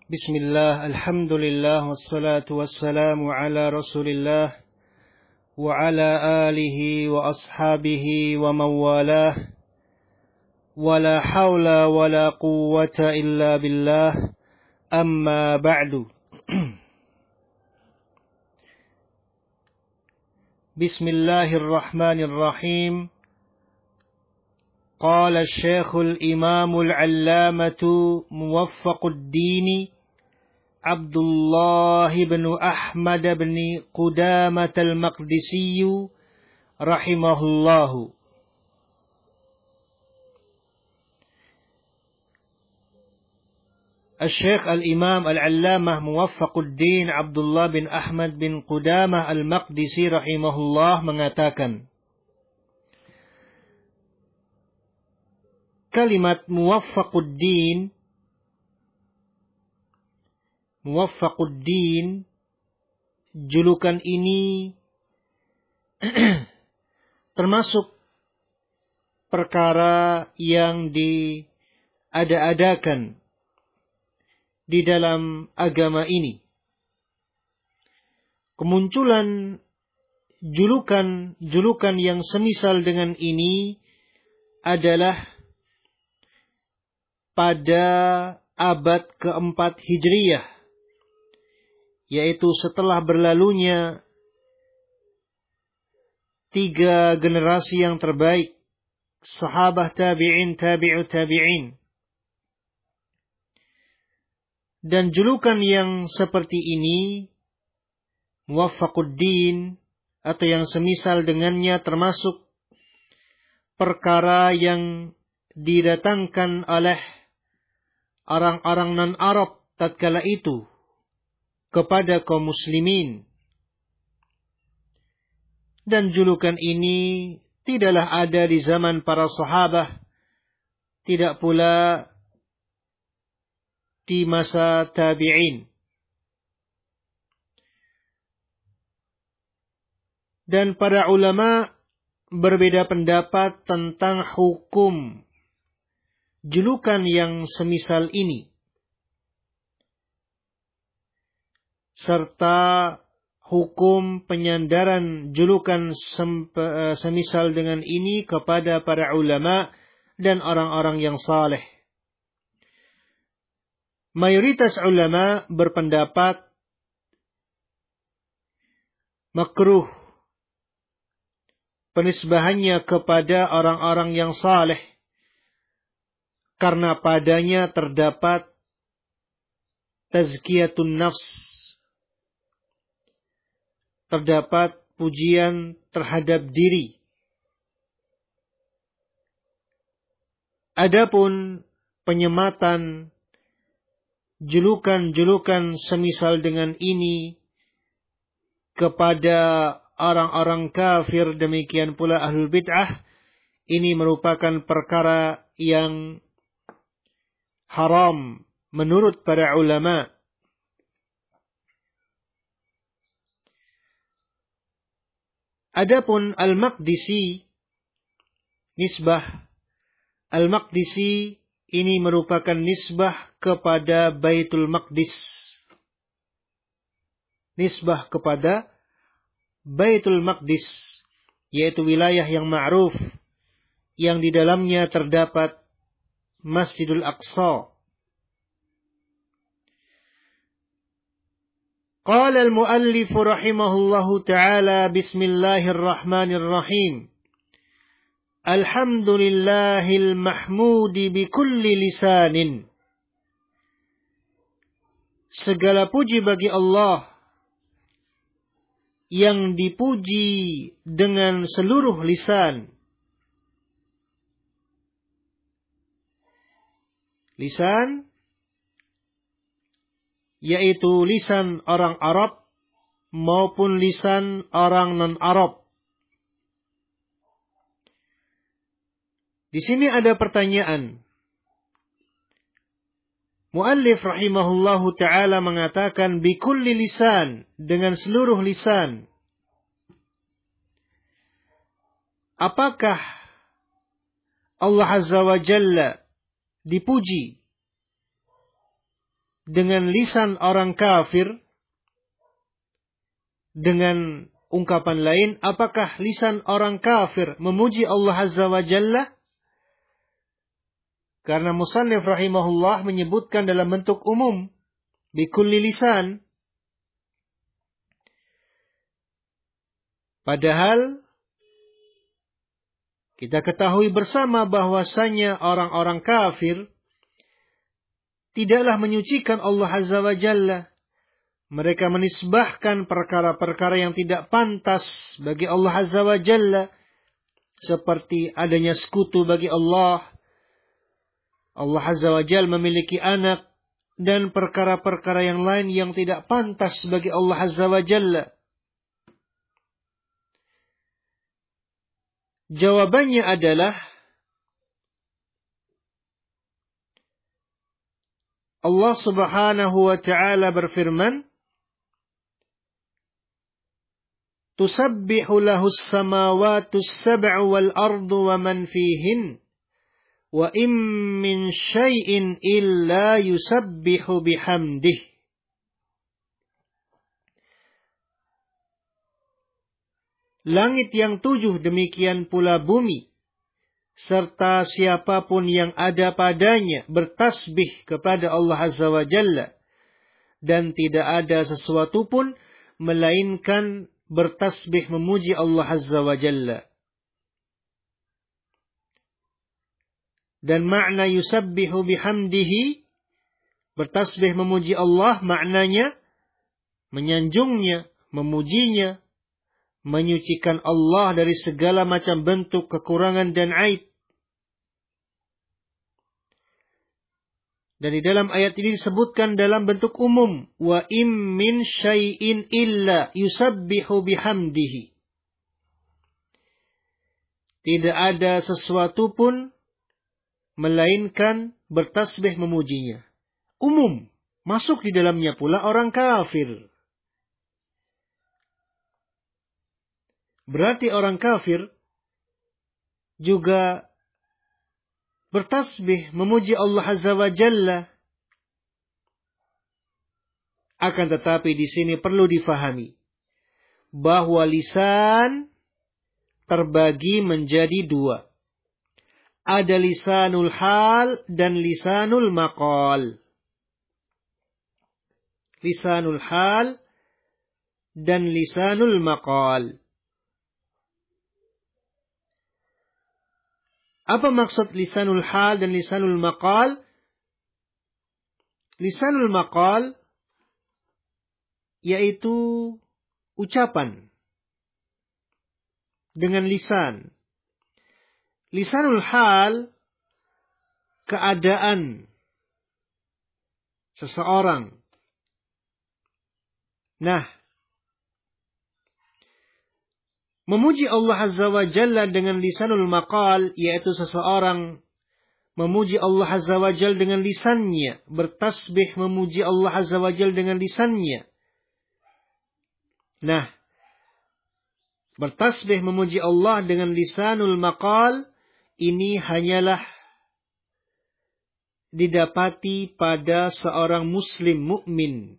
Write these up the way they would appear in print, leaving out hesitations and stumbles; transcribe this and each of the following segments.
Bismillah, alhamdulillah, wassalatu wassalamu ala rasulillah wa ala alihi wa ashabihi wa mawalah wa la hawla wa la quwwata illa billah, amma ba'du. Bismillahirrahmanirrahim. Qala Syekhul Imamul Allamatu Muwaffaquddin Abdullah bin Ahmad bin Qudamah al-Maqdisi rahimahullahu. Syekh Al-Imam Al-Allamah Muwaffaquddin Abdullah bin Ahmad bin Qudamah al-Maqdisi rahimahullah mengatakan, kalimat Muwaffaquddin, julukan ini termasuk perkara yang diada-adakan di dalam agama ini. Kemunculan julukan yang semisal dengan ini adalah pada abad keempat Hijriyah, yaitu setelah berlalunya 3 generasi yang terbaik, sahabah tabi'in, tabi'ut tabi'in. Dan julukan yang seperti ini, Muwaffaquddin, atau yang semisal dengannya, termasuk perkara yang didatangkan oleh orang-orang non-Arab tatkala itu kepada kaum muslimin. Dan julukan ini tidaklah ada di zaman para sahabah, tidak pula di masa tabi'in. Dan para ulama berbeda pendapat tentang hukum julukan yang semisal ini, serta hukum penyandaran julukan semisal dengan ini kepada para ulama dan orang-orang yang saleh. Mayoritas ulama berpendapat makruh penisbahannya kepada orang-orang yang saleh, karena padanya terdapat tazkiyatun nafs, terdapat pujian terhadap diri. Adapun penyematan julukan semisal dengan ini kepada orang-orang kafir, demikian pula ahlul bid'ah, ini merupakan perkara yang haram menurut para ulama. Adapun Al-Maqdisi, nisbah Al-Maqdisi ini merupakan nisbah kepada Baitul Maqdis. Nisbah kepada Baitul Maqdis, yaitu wilayah yang ma'ruf, yang di dalamnya terdapat Masjidul Aqsa. Qala al-muallif rahimahullahu ta'ala, bismillahirrahmanirrahim. Alhamdulillahil mahmudi bikulli lisanin. Segala puji bagi Allah yang dipuji dengan seluruh lisan. Lisan yaitu lisan orang Arab maupun lisan orang non-Arab. Di sini ada pertanyaan. Muallif rahimahullahu ta'ala mengatakan bikulli lisan, dengan seluruh lisan. Apakah Allah Azza wa Jalla dipuji dengan lisan orang kafir, dengan ungkapan lain, apakah lisan orang kafir memuji Allah Azza wa Jalla? Karena musannif rahimahullah menyebutkan dalam bentuk umum, bikulli lisan. Padahal kita ketahui bersama bahwasanya orang-orang kafir tidaklah menyucikan Allah Azza wa Jalla. Mereka menisbahkan perkara-perkara yang tidak pantas bagi Allah Azza wa Jalla, seperti adanya sekutu bagi Allah. Allah Azza wa Jalla memiliki anak dan perkara-perkara yang lain yang tidak pantas bagi Allah Azza wa Jalla. Jawabannya adalah Allah Subhanahu wa taala berfirman, "Tusabbihu lahu as-samawati as-sab'u wal ardu wa man fihin, wa in min syai'in illa yusabbihu bihamdih." Langit yang 7, demikian pula bumi, serta siapapun yang ada padanya bertasbih kepada Allah Azza wa Jalla, dan tidak ada sesuatu pun melainkan bertasbih memuji Allah Azza wa Jalla. Dan makna yusabbihu bihamdihi, bertasbih memuji Allah, maknanya menyanjungnya, memujinya, menyucikan Allah dari segala macam bentuk kekurangan dan aib. Dan di dalam ayat ini disebutkan dalam bentuk umum, wa im min syai'in illa yusabbihu bihamdihi. Tidak ada sesuatu pun melainkan bertasbih memujinya. Umum, masuk di dalamnya pula orang kafir. Berarti orang kafir juga bertasbih memuji Allah Azza wa Jalla. Akan tetapi di sini perlu difahami bahwa lisan terbagi menjadi dua. Ada lisanul hal dan lisanul maqal. Lisanul hal dan lisanul maqal. Apa maksud lisanul hal dan lisanul maqal? Lisanul maqal yaitu ucapan dengan lisan. Lisanul hal keadaan seseorang. Nah, memuji Allah Azza wa Jalla dengan lisanul maqal, yaitu seseorang memuji Allah Azza wa Jalla dengan lisannya, bertasbih memuji Allah Azza wa Jalla dengan lisannya. Nah, bertasbih memuji Allah dengan lisanul maqal ini hanyalah didapati pada seorang muslim mukmin.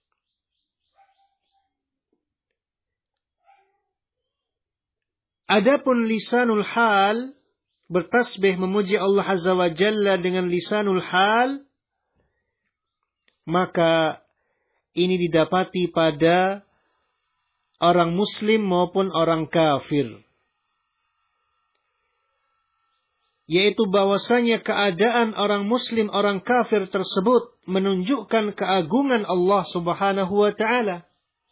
Adapun lisanul hal, bertasbih memuji Allah Azza wa Jalla dengan lisanul hal, maka ini didapati pada orang muslim maupun orang kafir. Yaitu bahwasanya keadaan orang muslim, orang kafir tersebut menunjukkan keagungan Allah Subhanahu wa taala.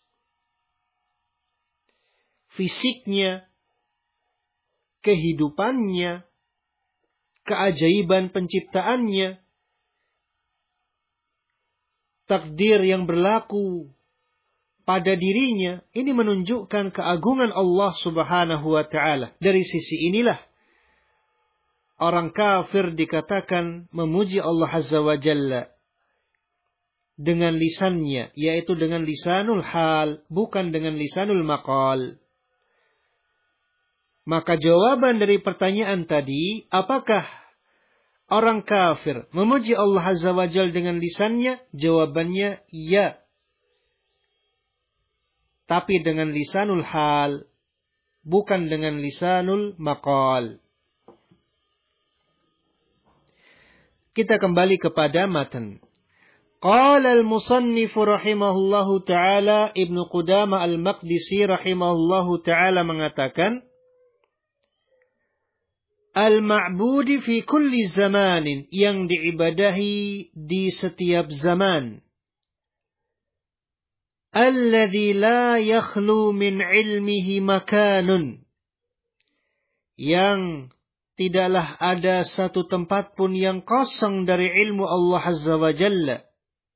Fisiknya, kehidupannya, keajaiban penciptaannya, takdir yang berlaku pada dirinya, ini menunjukkan keagungan Allah Subhanahu wa taala. Dari sisi inilah orang kafir dikatakan memuji Allah Azza wa Jalla dengan lisannya, yaitu dengan lisanul hal, bukan dengan lisanul maqal. Maka jawaban dari pertanyaan tadi, apakah orang kafir memuji Allah Azza wa Jalla dengan lisannya? Jawabannya ya. Tapi dengan lisanul hal, bukan dengan lisanul maqal. Kita kembali kepada matan. Qala al-musannif rahimahullahu ta'ala, Ibnu Qudamah al-Maqdisi rahimahullahu ta'ala mengatakan, al-ma'budi fi kulli zamanin, yang diibadahi di setiap zaman. Alladhi la yakhlu min ilmihi makanun, yang tidaklah ada satu tempat pun yang kosong dari ilmu Allah Azza wa Jalla.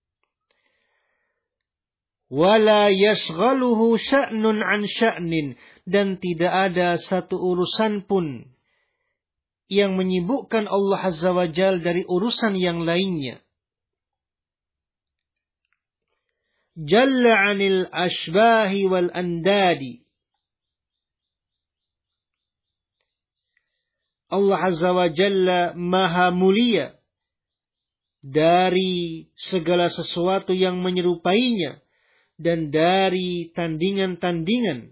Wala yashghaluhu sya'nun an sya'nin, dan tidak ada satu urusan pun yang menyibukkan Allah Azza wa Jalla dari urusan yang lainnya. Jalla 'anil ashbahi wal andadi. Allah Azza wa Jalla maha mulia dari segala sesuatu yang menyerupainya dan dari tandingan-tandingan.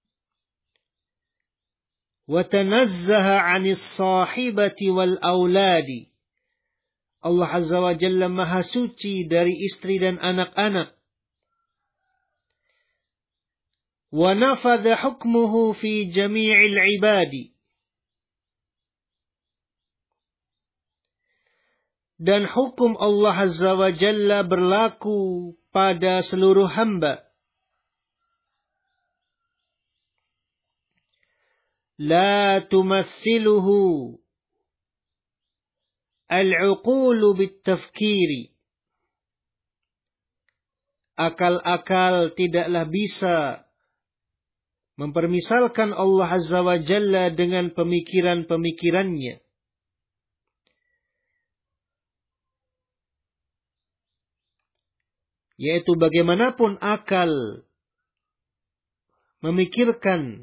Wa tanazzaha 'anis sahibati wal auladi. Allah Azza wa Jalla maha suci dari istri dan anak-anak. Wa nafadha hukmuhu fi jami'il ibadi. Dan hukum Allah Azza wa Jalla berlaku pada seluruh hamba. La tumathiluhu al-uqulu bit-tafkiri. Akal-akal tidaklah bisa mempermisalkan Allah Azza wa Jalla dengan pemikiran-pemikirannya. Yaitu bagaimanapun akal memikirkan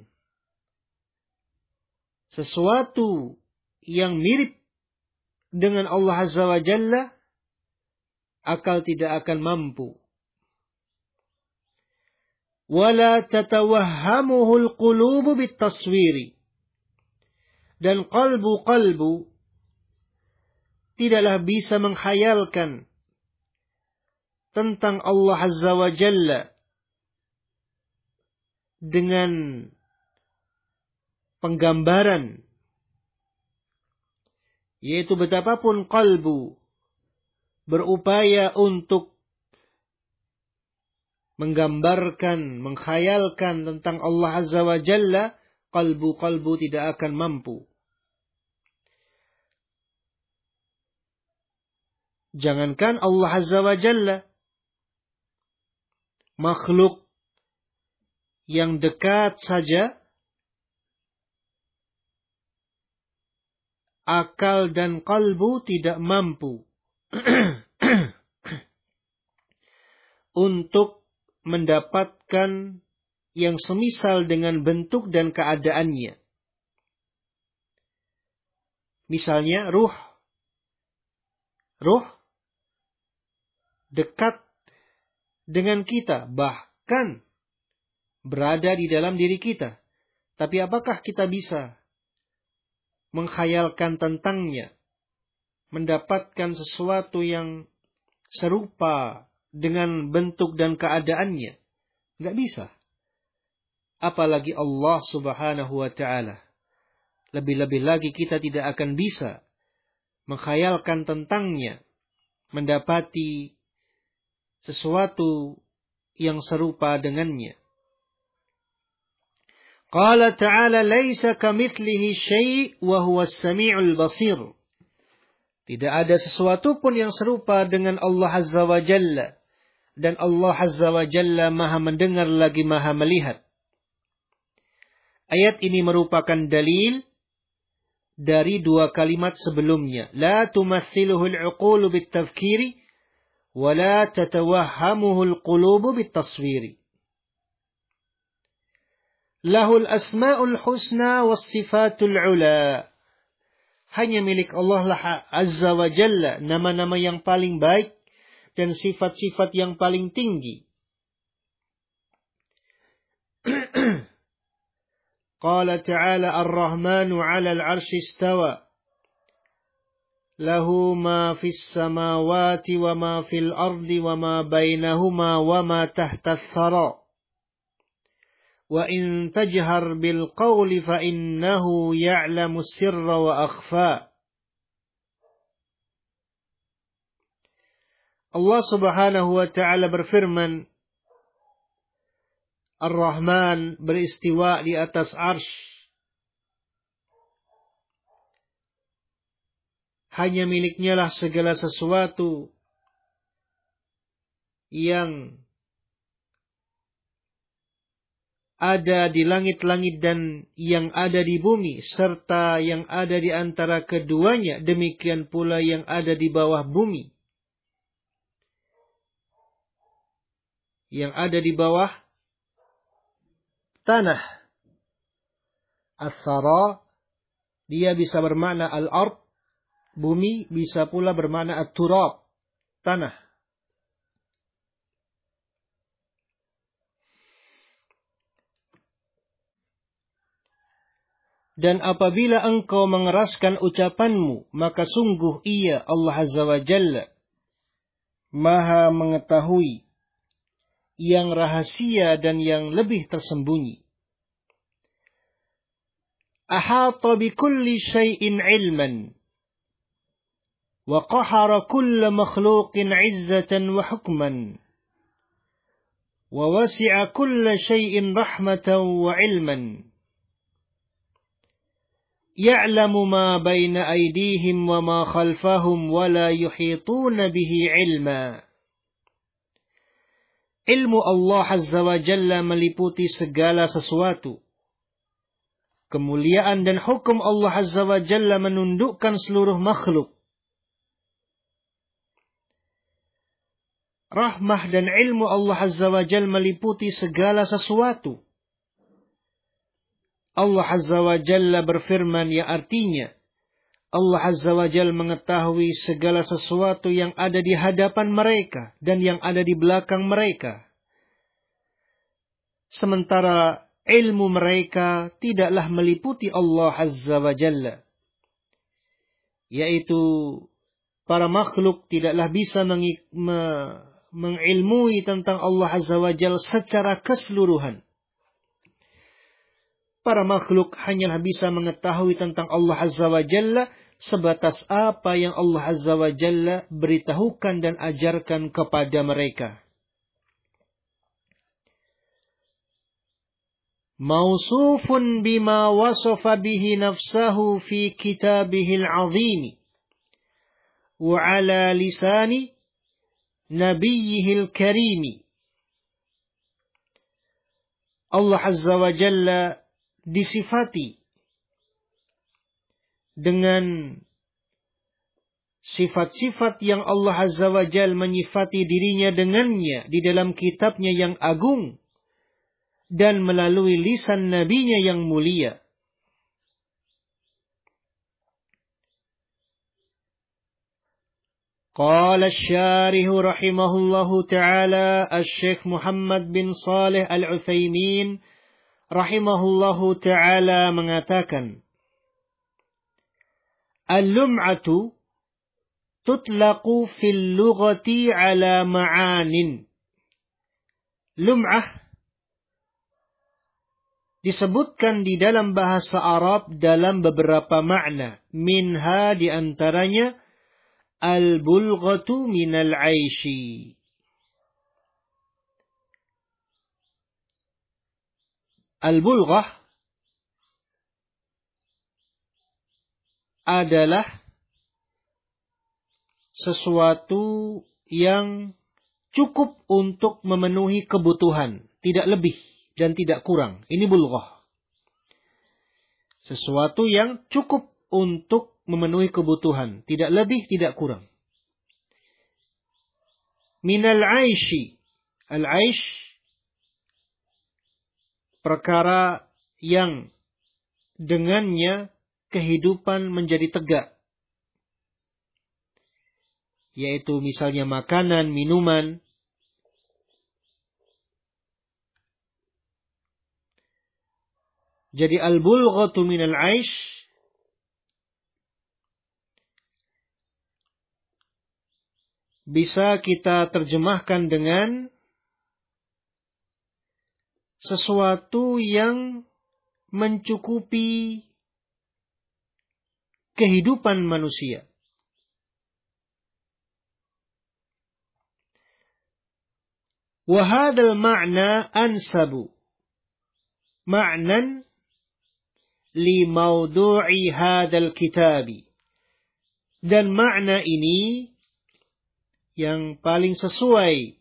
sesuatu yang mirip dengan Allah Azza wa Jalla, akal tidak akan mampu. Wala tatawahhamuhul qulubu bitaswiri. Dan qalbu tidaklah bisa menghayalkan tentang Allah Azza wa Jalla dengan penggambaran, yaitu betapapun qalbu berupaya untuk menggambarkan, menghayalkan tentang Allah Azza wa Jalla, qalbu tidak akan mampu. Jangankan Allah Azza wa Jalla, makhluk yang dekat saja, akal dan qalbu tidak mampu untuk mendapatkan yang semisal dengan bentuk dan keadaannya. Misalnya ruh dekat dengan kita, bahkan berada di dalam diri kita. Tapi apakah kita bisa menghayalkan tentangnya, mendapatkan sesuatu yang serupa dengan bentuk dan keadaannya? Nggak bisa. Apalagi Allah Subhanahu wa Ta'ala. Lebih-lebih lagi kita tidak akan bisa menghayalkan tentangnya, mendapati sesuatu yang serupa dengannya. Qala ta'ala laisa kamitslihi syai' wa huwas sami'ul basir. Tidak ada sesuatu pun yang serupa dengan Allah Azza wa Jalla, dan Allah Azza wa Jalla Maha mendengar lagi Maha melihat. Ayat ini merupakan dalil dari dua kalimat sebelumnya. La tumathiluhul uqulu bit-tafkiri wa la tatawahhamuhul qulubu bit-taswiri. Lahul asma'ul husna was sifatul ula. Hanya milik Allah lah Azza wa Jalla nama-nama yang paling baik dan sifat-sifat yang paling tinggi. Qala ta'ala ar-Rahmanu 'alal 'arsy istawa. Lahu ma fis samawati wa ma fil ardi wa ma bainahuma wa ma tahta ath-thara. Wa in tajhar bil qawli fa innahu ya'lamu sirra wa akhfa. Allah Subhanahu wa ta'ala berfirman, Ar-Rahman beristiwa di atas arsy. Hanya miliknya lah segala sesuatu yang ada di langit-langit dan yang ada di bumi, serta yang ada di antara keduanya, demikian pula yang ada di bawah bumi. Yang ada di bawah tanah. As-sara, dia bisa bermakna al-ard, bumi, bisa pula bermakna at-turab, tanah. Dan apabila engkau mengeraskan ucapanmu, maka sungguh ia Allah Azza wa Jalla Maha mengetahui yang rahasia dan yang lebih tersembunyi. Ahata bi kulli syai'in ilman wa qahara kulla makhluqin 'izzatan wa hukman wa wasi'a kulla syai'in rahmatan wa ilman. Ya'lamu ma baina aydihim wa ma khalfahum wa la yuhituna bihi ilma. Ilmu Allah Azza wa Jalla meliputi segala sesuatu. Kemuliaan dan hukum Allah Azza wa Jalla menundukkan seluruh makhluk. Rahmah dan ilmu Allah Azza wa Jalla meliputi segala sesuatu. Allah Azza wa Jalla berfirman yang artinya Allah Azza wa Jalla mengetahui segala sesuatu yang ada di hadapan mereka dan yang ada di belakang mereka. Sementara ilmu mereka tidaklah meliputi Allah Azza wa Jalla. Yaitu para makhluk tidaklah bisa mengilmui tentang Allah Azza wa Jalla secara keseluruhan. Para makhluk hanyalah bisa mengetahui tentang Allah Azza wa Jalla sebatas apa yang Allah Azza wa Jalla beritahukan dan ajarkan kepada mereka. Mausufun bima wasafa bihi nafsahu fi kitabihil azim wa ala lisani nabiyyihil karim. Allah Azza wa Jalla disifati dengan sifat-sifat yang Allah Azza wa Jalla menyifati dirinya dengannya di dalam kitabnya yang agung dan melalui lisan nabinya yang mulia. Qala asy-syarih rahimahullahu ta'ala Asy-Syaikh Muhammad bin Shalih Al-Utsaimin rahimahullahu ta'ala mengatakan, Al-lum'atu tutlaqu fil lughati ala ma'anin. Lum'ah disebutkan di dalam bahasa Arab dalam beberapa makna. Minha di antaranya al-bulghatu minal 'aishi. Al-bulghah adalah sesuatu yang cukup untuk memenuhi kebutuhan, tidak lebih dan tidak kurang. Ini bulghah. Sesuatu yang cukup untuk memenuhi kebutuhan, tidak lebih, tidak kurang. Minal 'aishi. Al-'aish perkara yang dengannya kehidupan menjadi tegak. Yaitu misalnya makanan, minuman. Jadi al-bulghatu minal 'aish bisa kita terjemahkan dengan sesuatu yang mencukupi kehidupan manusia. Wa hadzal ma'na ansabu ma'nan li mawdu'i hadzal kitabi. Dan makna ini yang paling sesuai.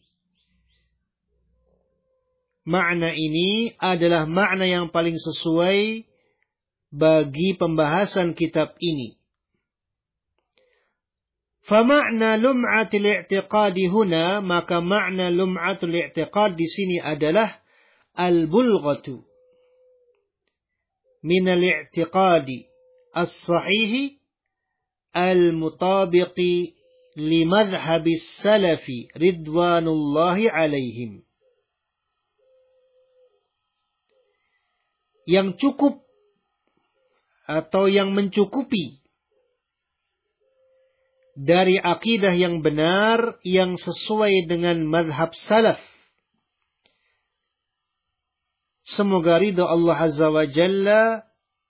Makna ini adalah makna yang paling sesuai bagi pembahasan kitab ini. Fama'na lum'atul i'tiqadi huna, maka makna lum'atul i'tiqad di sini adalah al-bulghatu min al-i'tiqadi as-sahihi al-mutabiqi li madhhabis salafi ridwanullahi alaihim. Yang cukup atau yang mencukupi dari akidah yang benar yang sesuai dengan mazhab salaf. Semoga ridha Allah Azza wa Jalla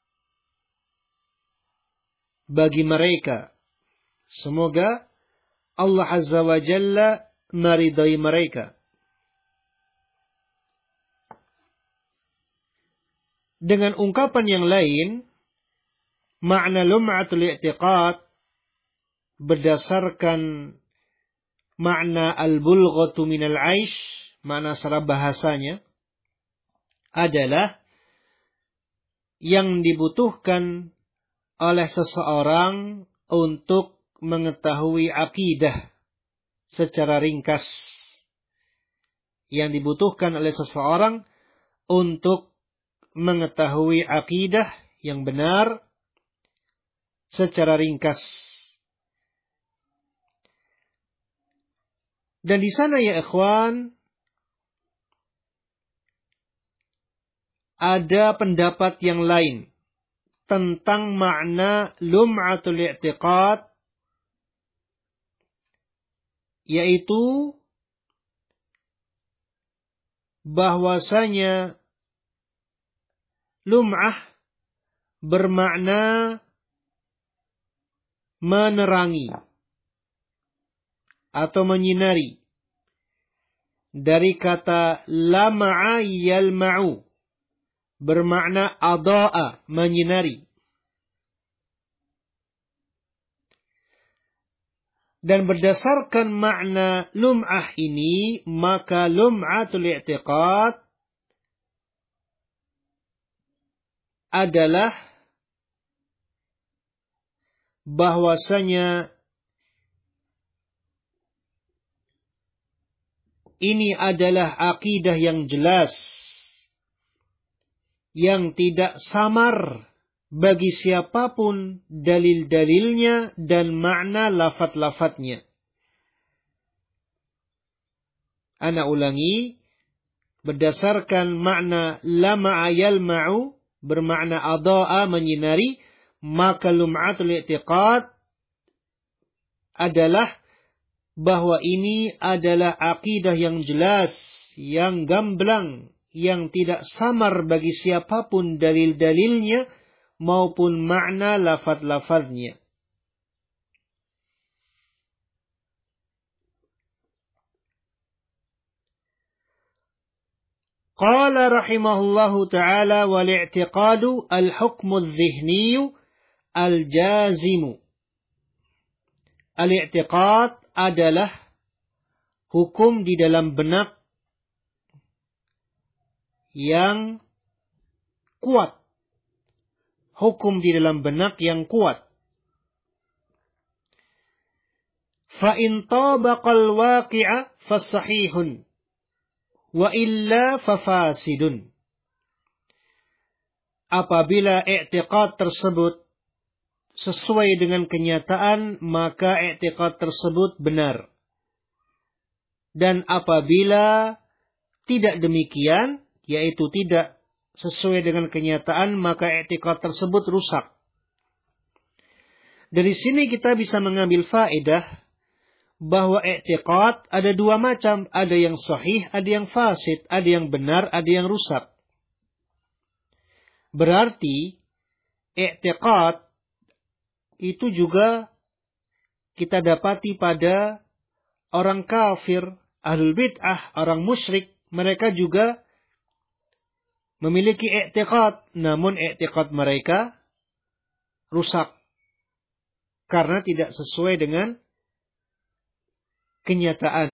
bagi mereka. Semoga Allah Azza wa Jalla meridai mereka. Dengan ungkapan yang lain, makna lum'atul i'tiqad berdasarkan makna al-bulghatu minal 'aish, makna secara bahasanya adalah yang dibutuhkan oleh seseorang untuk mengetahui akidah secara ringkas. Yang dibutuhkan oleh seseorang untuk mengetahui akidah yang benar secara ringkas. Dan di sana ya ikhwan, ada pendapat yang lain tentang makna lum'atul i'tiqad, yaitu bahwasanya lum'ah bermakna menerangi atau menyinari, dari kata lama'a yalma'u bermakna ada'a, menyinari. Dan berdasarkan makna lum'ah ini, maka lum'atul i'tiqad adalah bahwasanya ini adalah akidah yang jelas, yang tidak samar bagi siapapun dalil-dalilnya dan makna lafaz-lafaznya. Ana ulangi, berdasarkan makna lama'a yalma'u bermakna ada'a, menyinari, maka lum'atul i'tiqad adalah bahwa ini adalah akidah yang jelas, yang gamblang, yang tidak samar bagi siapapun dalil-dalilnya maupun makna lafaz-lafaznya. Qala rahimahullahu ta'ala wal i'tiqadu al-hukmu adh-dhihniyu al-jazimu. Al-i'tiqad adalah hukum di dalam benak yang kuat. Hukum di dalam benak yang kuat. Fa in tabaqal waqi'a fasahihun wa illa fafasidun. Apabila i'tiqad tersebut sesuai dengan kenyataan, maka i'tiqad tersebut benar. Dan apabila tidak demikian, yaitu tidak sesuai dengan kenyataan, maka i'tiqad tersebut rusak. Dari sini kita bisa mengambil faedah bahwa i'tiqad ada dua macam, ada yang sahih, ada yang fasid, ada yang benar, ada yang rusak. Berarti i'tiqad itu juga kita dapati pada orang kafir, ahlul bid'ah, orang musyrik, mereka juga memiliki i'tiqad, namun i'tiqad mereka rusak karena tidak sesuai dengan kenyataan.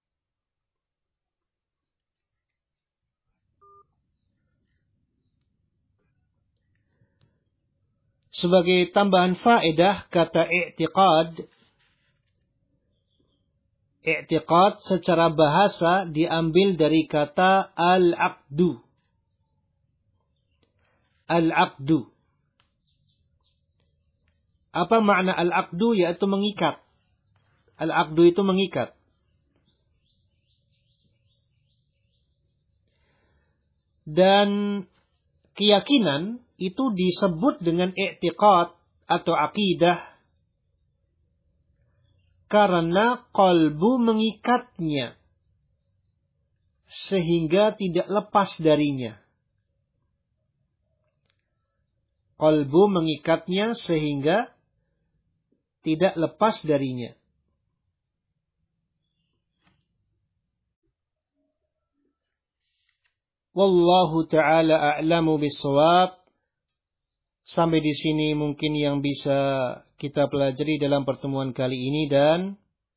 Sebagai tambahan faedah, kata i'tiqad secara bahasa diambil dari kata al-aqdu. Al-aqdu. Apa makna al-aqdu? Yaitu mengikat. Al-aqdu itu mengikat. Dan keyakinan itu disebut dengan i'tiqad atau akidah karena qalbu mengikatnya sehingga tidak lepas darinya. Qalbu mengikatnya sehingga tidak lepas darinya. Wallahu ta'ala a'lamu bis-shawab. Sampai di sini mungkin yang bisa kita pelajari dalam pertemuan kali ini, dan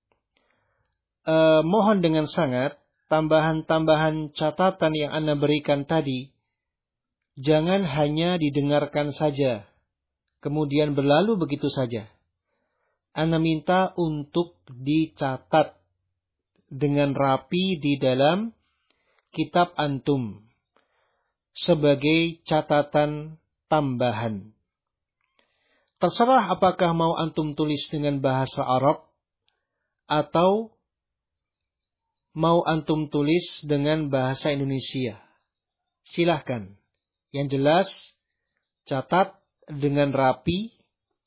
mohon dengan sangat tambahan-tambahan catatan yang Anda berikan tadi jangan hanya didengarkan saja kemudian berlalu begitu saja. Anda minta untuk dicatat dengan rapi di dalam kitab antum sebagai catatan tambahan. Terserah apakah mau antum tulis dengan bahasa Arab atau mau antum tulis dengan bahasa Indonesia. Silahkan. Yang jelas, catat dengan rapi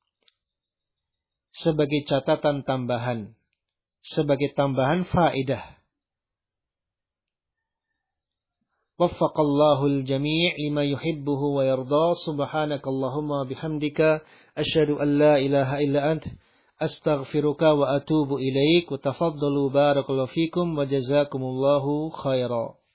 sebagai catatan tambahan, sebagai tambahan faedah. Waffaqallahu al-jami' lima yuhibbuhu wa yarda. Subhanakallahumma bihamdika asyhadu an la ilaha illa ant astaghfiruka wa atubu ilaik. Wa tafaddalu barakallahu fikum wa jazakumullahu khairan.